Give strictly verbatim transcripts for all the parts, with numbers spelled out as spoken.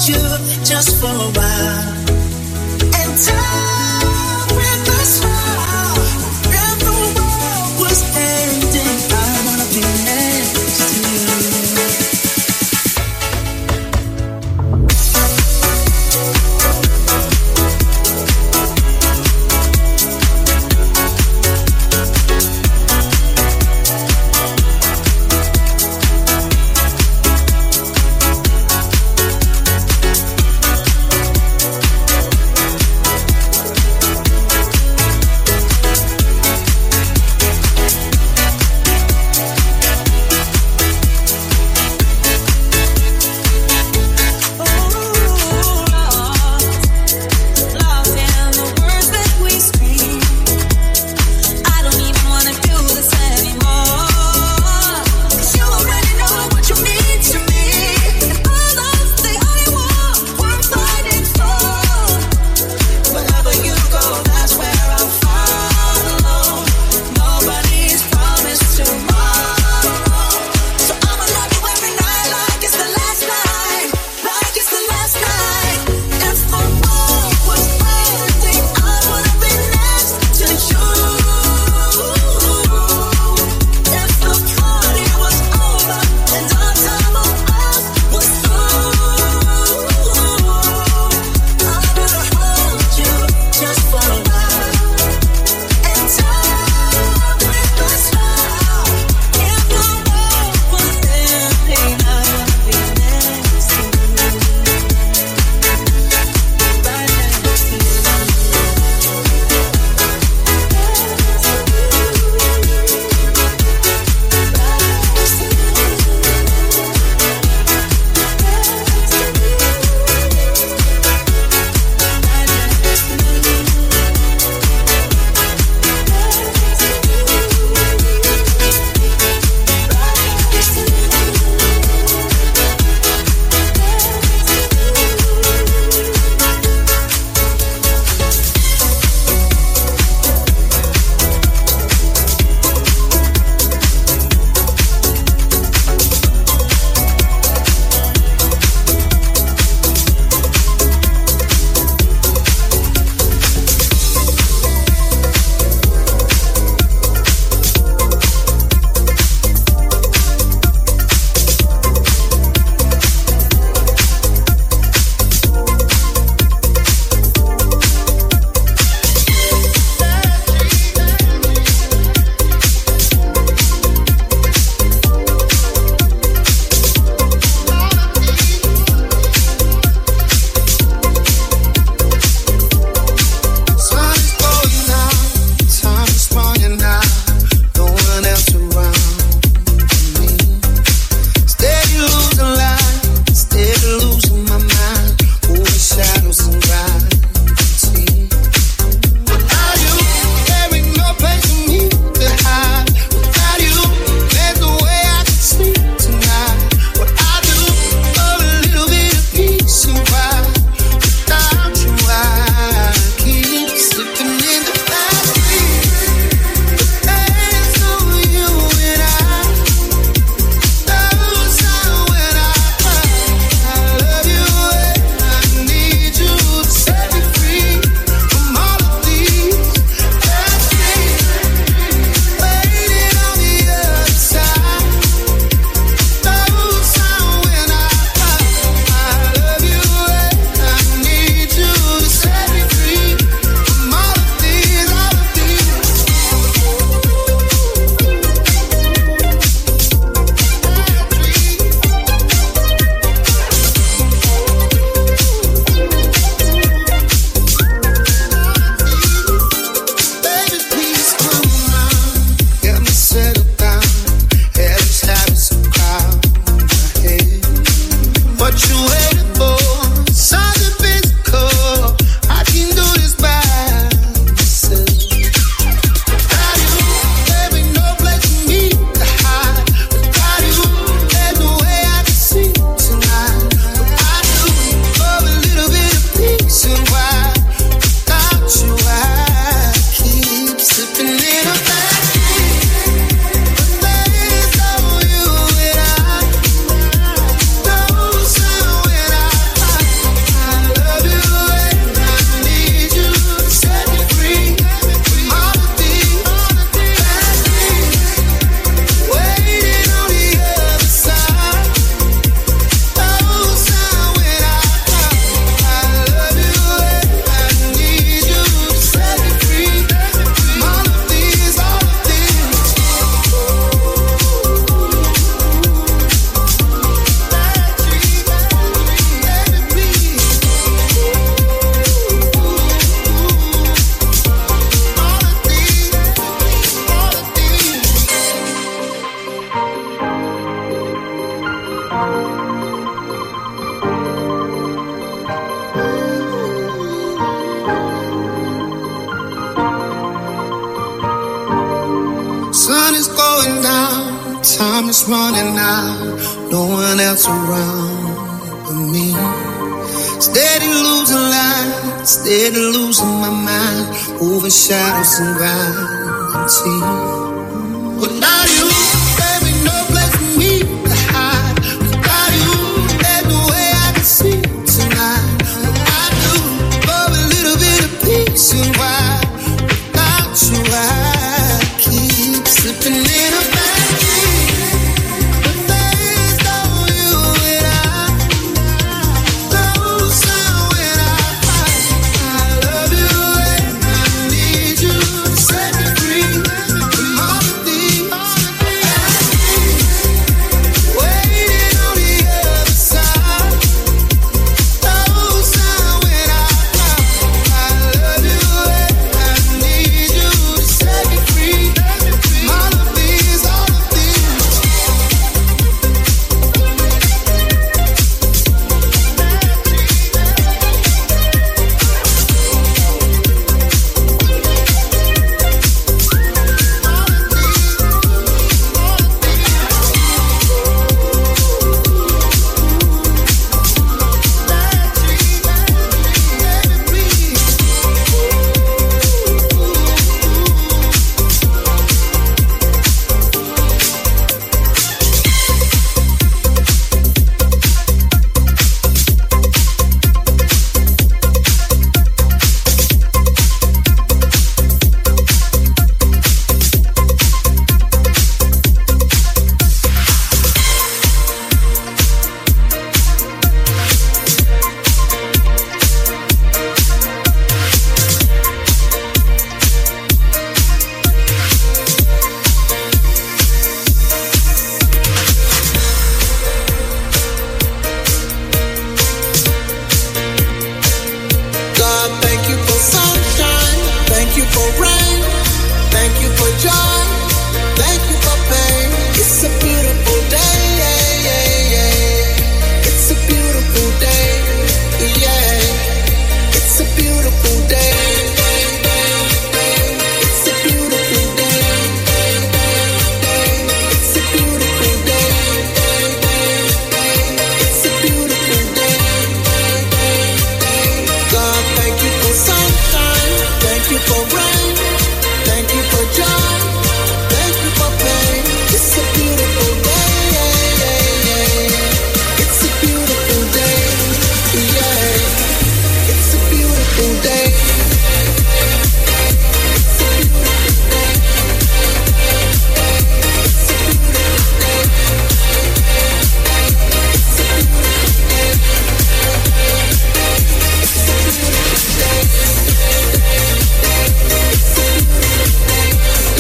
you just for a while. And time with a smile. If the world was ending, I wanna be next to you. running out, no one else around but me. Steady losing light, steady losing my mind, over shadows and gravity. But now you, baby, no place for me to hide. Without you, there's no way I can sleep tonight. I do for a little bit of peace and why without you I keep slipping in a bad dream. The face on you and I know sound when I fight. I love you and I need you to set me free from all the things waiting on the other side. No sound when I fight. I love you and I need you to set me free from all of these, all of these. God, thank you for sunshine, thank you for rain, thank you for joy, thank you for pain. It's a beautiful day, yeah, yeah, yeah. It's a beautiful day, yeah. It's a beautiful day. It's a beautiful day. It's a beautiful day. It's a beautiful day. God, thank you for sunshine, thank you for rain, thank you for joy, thank you for pain. It's a beautiful day, yeah, yeah, yeah. It's a beautiful day, yeah. It's a beautiful day. It's a beautiful day. It's a beautiful day. It's a beautiful day. It's a beautiful day. It's a beautiful day.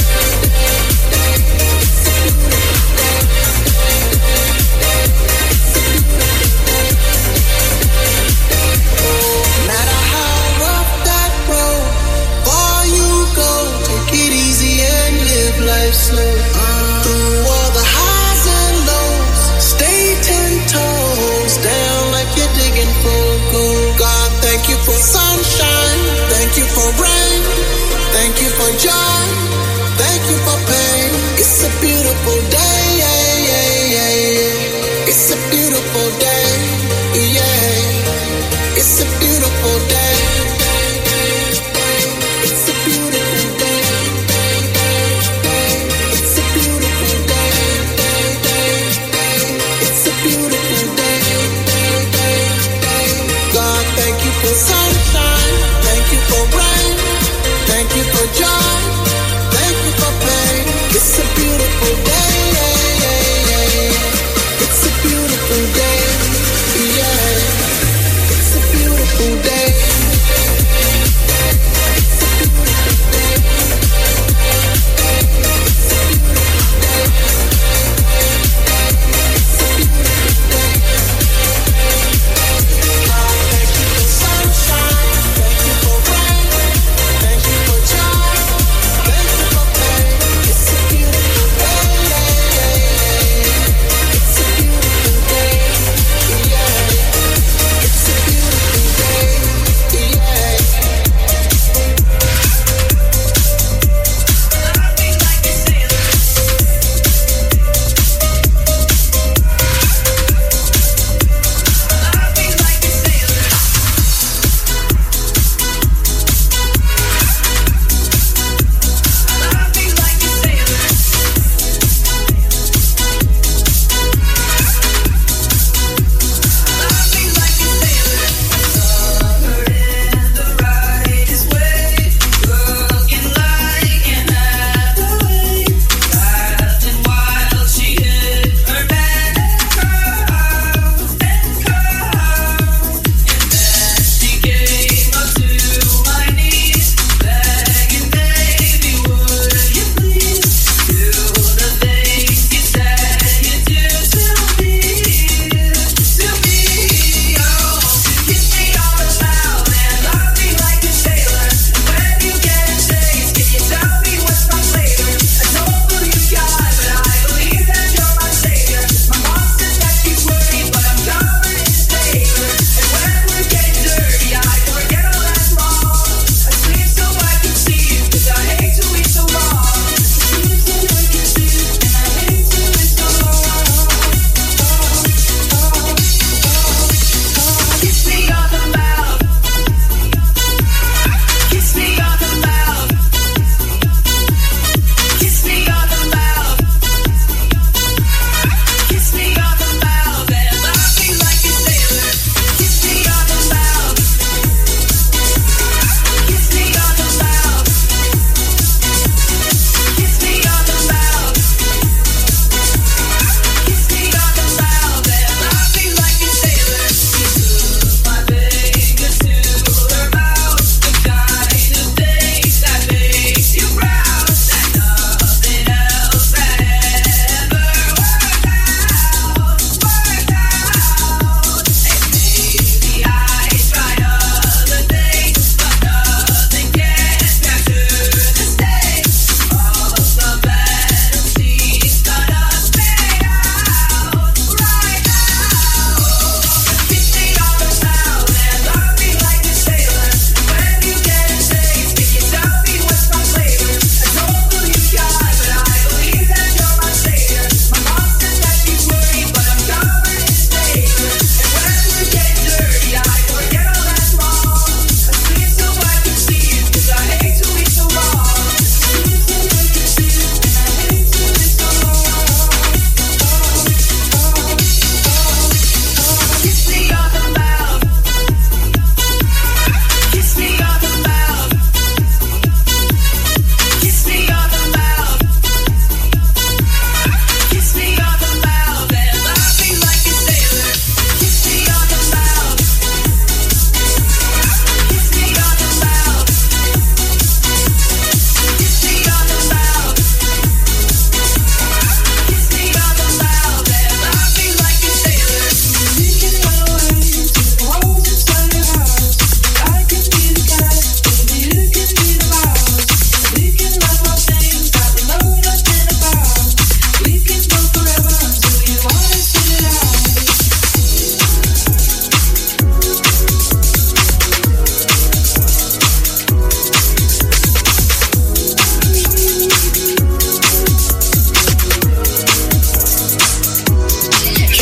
No matter how rough that road, far you go, take it easy and live life slow. Through all the highs and lows, stay ten toes down like you're digging for gold. God, thank you for sunshine, thank you for rain, thank you for joy, thank you for pain. It's a beautiful day, yeah, yeah, yeah, yeah. It's a beautiful day, yeah. It's a beautiful day. It's a beautiful day. It's a beautiful day. It's a beautiful day. God, thank you for sunshine, thank you for rain, thank you for joy, thank you for pain. It's a beautiful day, yeah, yeah, yeah. It's a beautiful day.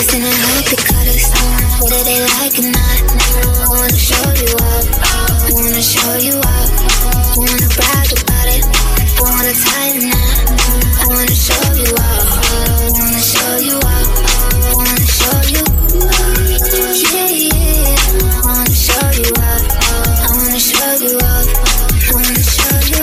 Kissing and hope it cut us. Whether they like it or not, I wanna show you up. I wanna show you up. I wanna brag about it. I wanna tie the knot. I wanna show you up. I wanna show you up. I wanna show you. Yeah, yeah. I wanna show you up. I wanna show you up. I wanna show you.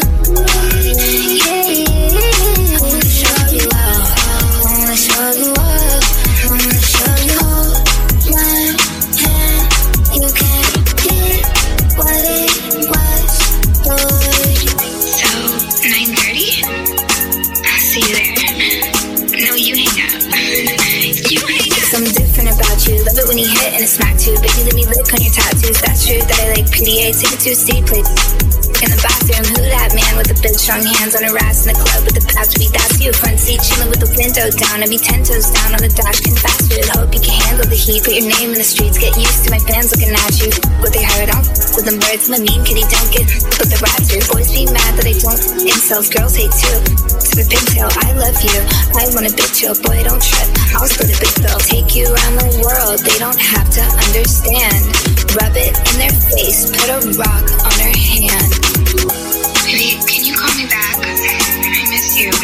Yeah, yeah. I wanna show you up. I wanna show you up. I wanna show you. Hold my hand. You can't get what it was, boy. So, nine thirty? I'll see you there. No, you hang up. You hang up. Something different about you. Love it when you hit and it's smack too. Baby, let me lick on your tattoos. That's true that I like P D A. Take it to a state place. In the bathroom, who that man with the big strong hands on her ass in the club with the past beat? That's you. Front seat, chilling with the window down. I be ten toes down on the dash, can fast food. Hope you can handle the heat. Put your name in the streets. Get used to my fans looking at you. What they heard on with them birds, my mean kitty don't get. But the rats do. Boys be mad that I don't. Incels, girls hate too. To the pigtail, I love you. I want a big chill, boy, don't trip. I'll split a big bill. Take you around the world. They don't have to understand. Rub it in their face. Put a rock on her hand. Baby, can you call me back? I miss you.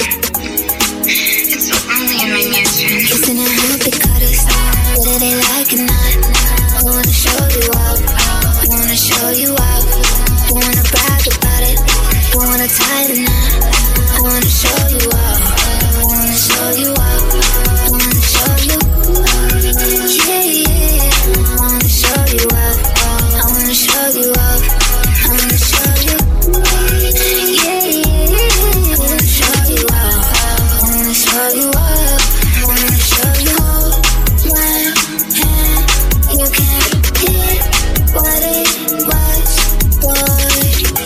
It's so lonely in my mansion. Kissing and hope it cut us. Whether they like it or not, I wanna show you up. I wanna show you up. I wanna brag about it. I wanna tie the knot. I wanna show you up. I wanna show you up. I wanna show you. Yeah, yeah. I wanna show you up. I wanna show you up. I wanna show you. Yeah, yeah. I wanna show you up. I wanna show you up. I wanna show you. Hold my hand. You can't get what it was, boy.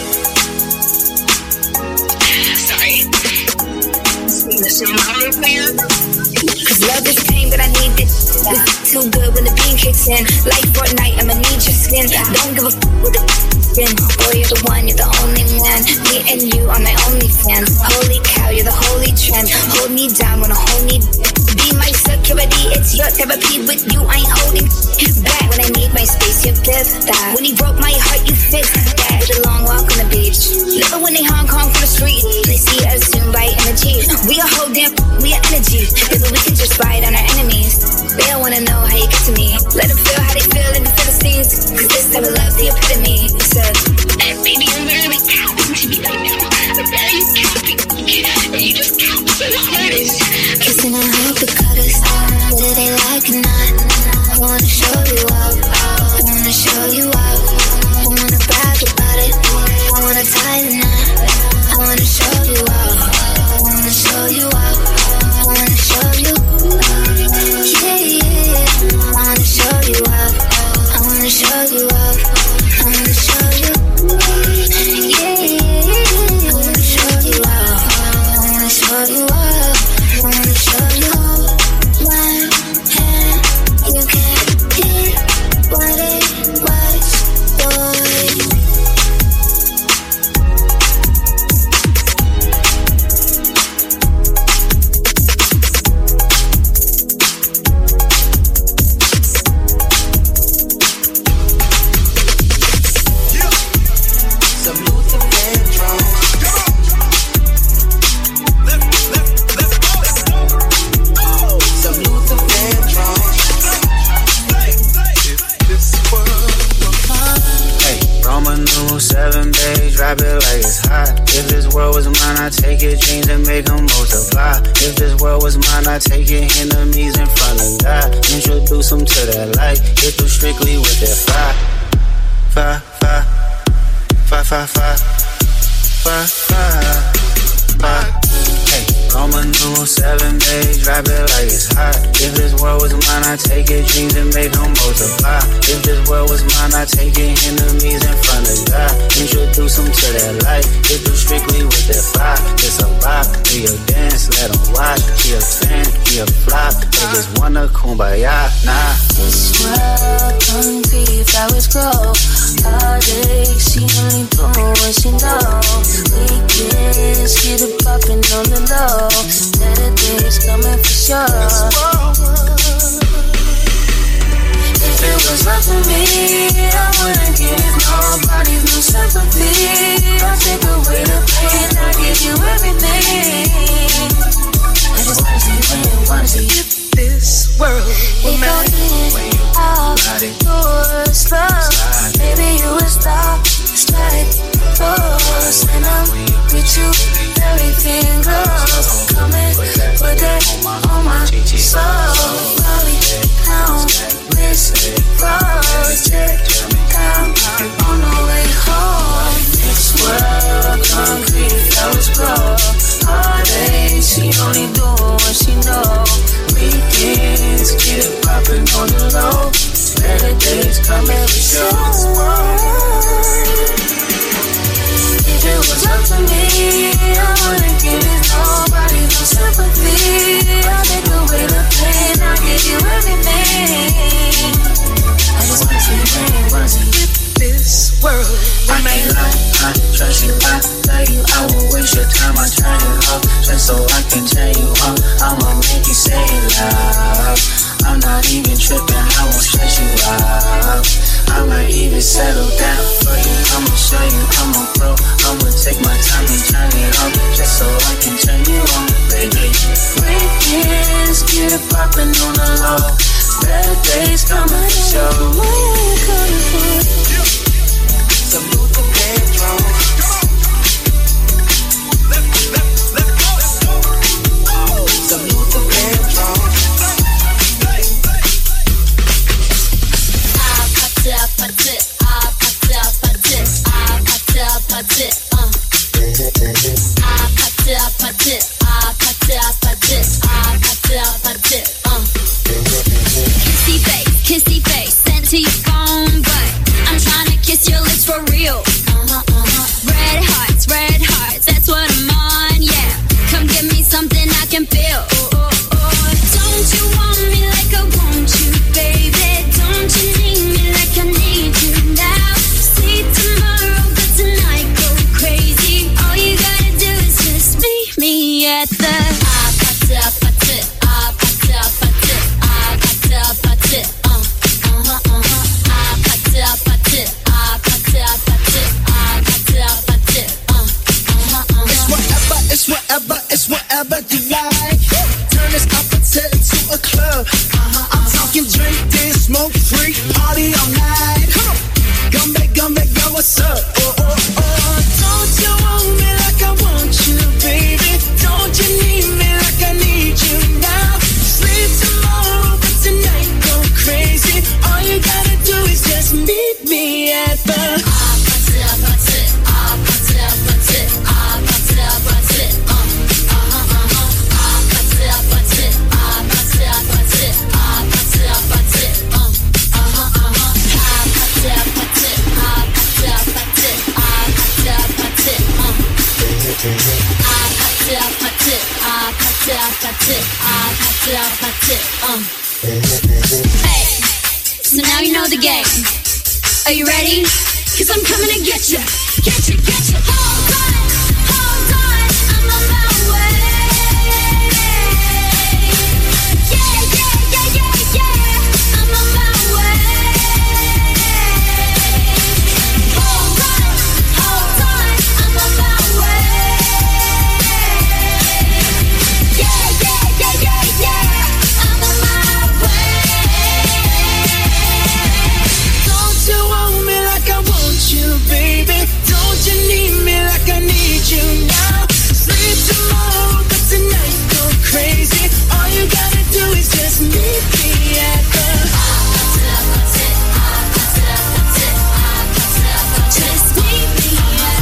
Sorry. Listen, mama, man. Cause love is pain, but I need this. It's too good when the beam kicks in. Like Fortnite, I'ma need your skin. Don't give a f with the spin. Boy, you're the one, you're the only man. Me and you are my only fans. Holy cow, you're the holy trend. Hold me down, wanna hold me. Be my security, it's your therapy. With you, I ain't holding back. When I need my space, you give that. When he broke my heart, you fixed that. Did a long walk on the beach. Love it when they Hong Kong from the street. They see us soon by energy. We are whole damn, we are energy. Baby, we can just ride on our enemies. They don't wanna know how you get to me. Let them feel how they feel in the Philistines. Cause this type of love's the epitome. Said, Baby, you're literally counting to me right now. I'm very counting. And you just count so the hardest. kissing and hope it cut us. Whether they like it or not, I wanna show you up. I wanna show you up. I wanna brag about it. I wanna tie the knot. I wanna show you up. I wanna show you up. I wanna show you. Yeah, yeah. I wanna show you up. I wanna show you up. I wanna show you. Yeah, yeah. I wanna show you up. I wanna show you up. I wanna show you. My hand, you can't get what it was, boy. Seven days, drop it like it's hot. If this world was mine, I take it, dreams and make them multiply. If this world was mine, I take it, enemies in front of God. Introduce them to that light, get through strictly with that fire. Fire, fire, fire, fire, fire, fire, fire, fire. Hey, Roman numeral seven days, drop it like it's hot. If this world was mine, I take it, dreams and make them multiply. If this world was mine, I take it, enemies in front of God. Introduce them to that light, get through strictly with that fire. It's a rock, do your dance, let them watch. He a fan, he a flop, they just wanna kumbaya, nah. This world, hungry, flowers grow. All day, she only bloom when she know. Weekends, get it poppin' on the low. Saturdays coming for sure. settle down for you. I'ma show you I'm a pro. I'ma take my time and turn it on, just so I can turn you on, baby. Weekends, get it poppin' on the low. Bad days come and show. Salute the Pedro. Salute the Pedro. Ah, put it, put it, ah, put it, put it, ah, put it, put it, uh. Ah, put it, put it, ah, put it, put it, ah, put it, put it, uh. Kissy face, kissy face, sent to your phone, but I'm trying to kiss your lips for real. Uh-huh, uh-huh. Red hearts, red hearts, that's what I'm on, yeah. Come give me something I can feel. Oh, oh, oh. Don't you want me like I want you, baby? Don't you need me like I need you now? Sleep tomorrow, but tonight go crazy. All you gotta do is just meet me at the ah, pata, pata, ah, pata, pata, ah, pata, pata, uh, uh-huh, uh-huh, ah, pata, pata, ah, pata, pata, ah, pata, pata, uh, uh-huh, uh-huh. It's whatever, it's whatever, it's whatever you like. Turn this opposite into a club. Uh-huh, I'm talking drink, dance, smoke, free, party all night. Come on, gumbe, gumbe, yo, what's up? Oh, oh, oh. Don't you want me like I want you, baby? Don't you need me like I need you now? Sleep tomorrow, but tonight go crazy. All you gotta do is just meet me at the Ah, pata, pata, ah, pata, pata, ah, pata, pata, uh, uh-huh, uh-huh, ah, pata, pata, ah, pata, pata, ah, pata, pata, uh, uh-huh, uh-huh, ah, pata, pata, ah, pata, pata, ah, pata, pata, uh, ah, pata, pata, ah, pata, pata, ah, pata, pata, uh. Hey, so now you know the game. Are you ready? Cause I'm coming to get you. Get you, get you. Hold on, hold on, I'm on my way. Yeah, yeah, yeah, yeah, yeah, I'm on my way. Hold on, hold on, I'm on my way. Yeah, yeah, yeah, yeah, yeah, I'm on my way. Don't you want me like I want you, baby? Don't you need me like I need you now? Sleep tomorrow, but tonight go crazy. All you gotta do is just meet me at the just meet me at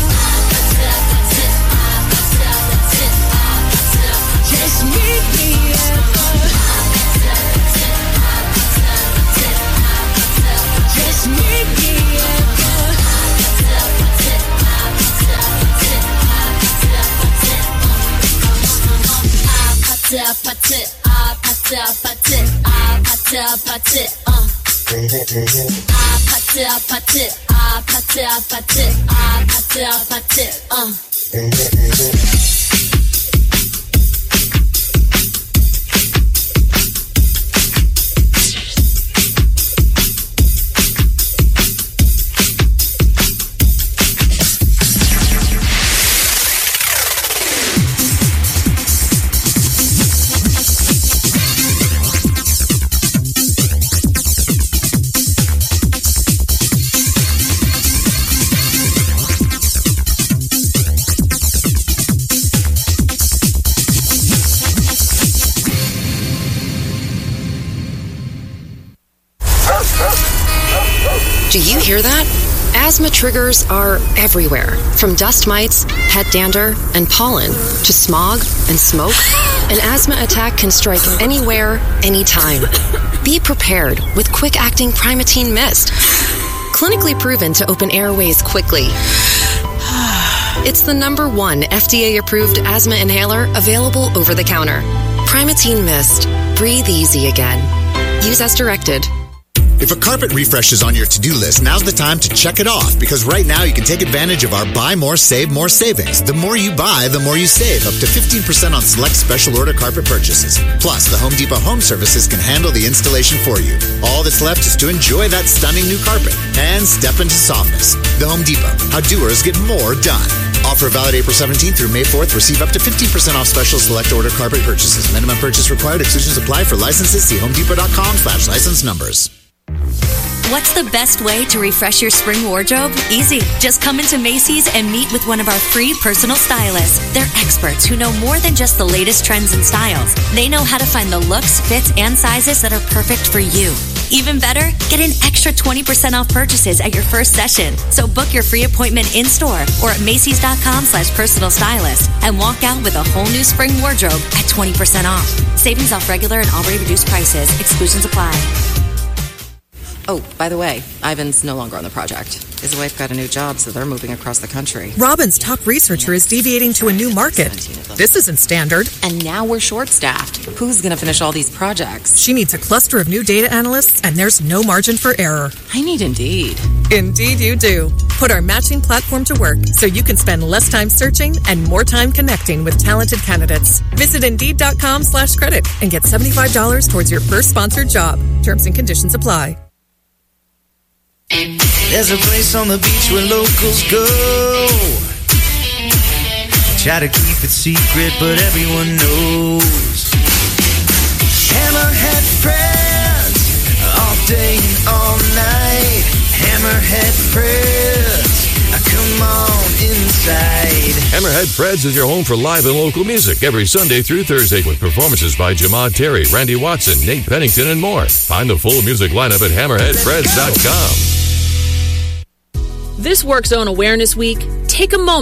the just meet me at the just meet me at the pata, pata, ah, pata, pata, ah, pata, pata, uh. Ah, pata, pata, ah, pata, pata, ah, pata, pata, uh. Do you hear that? Asthma triggers are everywhere, from dust mites, head dander, and pollen, to smog and smoke. An asthma attack can strike anywhere, anytime. Be prepared with quick-acting Primatene Mist. Clinically proven to open airways quickly. It's the number one F D A-approved asthma inhaler available over the counter. Primatene Mist. Breathe easy again. Use as directed. If a carpet refresh is on your to-do list, now's the time to check it off, because right now you can take advantage of our Buy More, Save More savings. The more you buy, the more you save, up to fifteen percent on select special order carpet purchases. Plus, the Home Depot Home Services can handle the installation for you. All that's left is to enjoy that stunning new carpet and step into softness. The Home Depot, how doers get more done. Offer valid April seventeenth through May fourth. Receive up to fifteen percent off special select order carpet purchases. Minimum purchase required. Exclusions apply. For licenses, see homedepot.com slash license numbers. What's the best way to refresh your spring wardrobe? Easy. Just come into Macy's and meet with one of our free personal stylists. They're experts who know more than just the latest trends and styles. They know how to find the looks, fits, and sizes that are perfect for you. Even better, get an extra twenty percent off purchases at your first session. So book your free appointment in-store or at Macy's.com slash personal stylist and walk out with a whole new spring wardrobe at twenty percent off. Savings off regular and already reduced prices. Exclusions apply. Oh, by the way, Ivan's no longer on the project. His wife got a new job, so they're moving across the country. Robin's top researcher is deviating to a new market. This isn't standard. And now we're short-staffed. Who's going to finish all these projects? She needs a cluster of new data analysts, and there's no margin for error. I need Indeed. Indeed you do. Put our matching platform to work so you can spend less time searching and more time connecting with talented candidates. Visit Indeed.com slash credit and get seventy-five dollars towards your first sponsored job. Terms and conditions apply. There's a place on the beach where locals go. Try to keep it secret, but everyone knows. Hammerhead Fred's all day and all night. Hammerhead Fred's, come on inside. Hammerhead Fred's is your home for live and local music every Sunday through Thursday with performances by Jamad Terry, Randy Watson, Nate Pennington, and more. Find the full music lineup at hammerhead freds dot com. This Work Zone Awareness Week, take a moment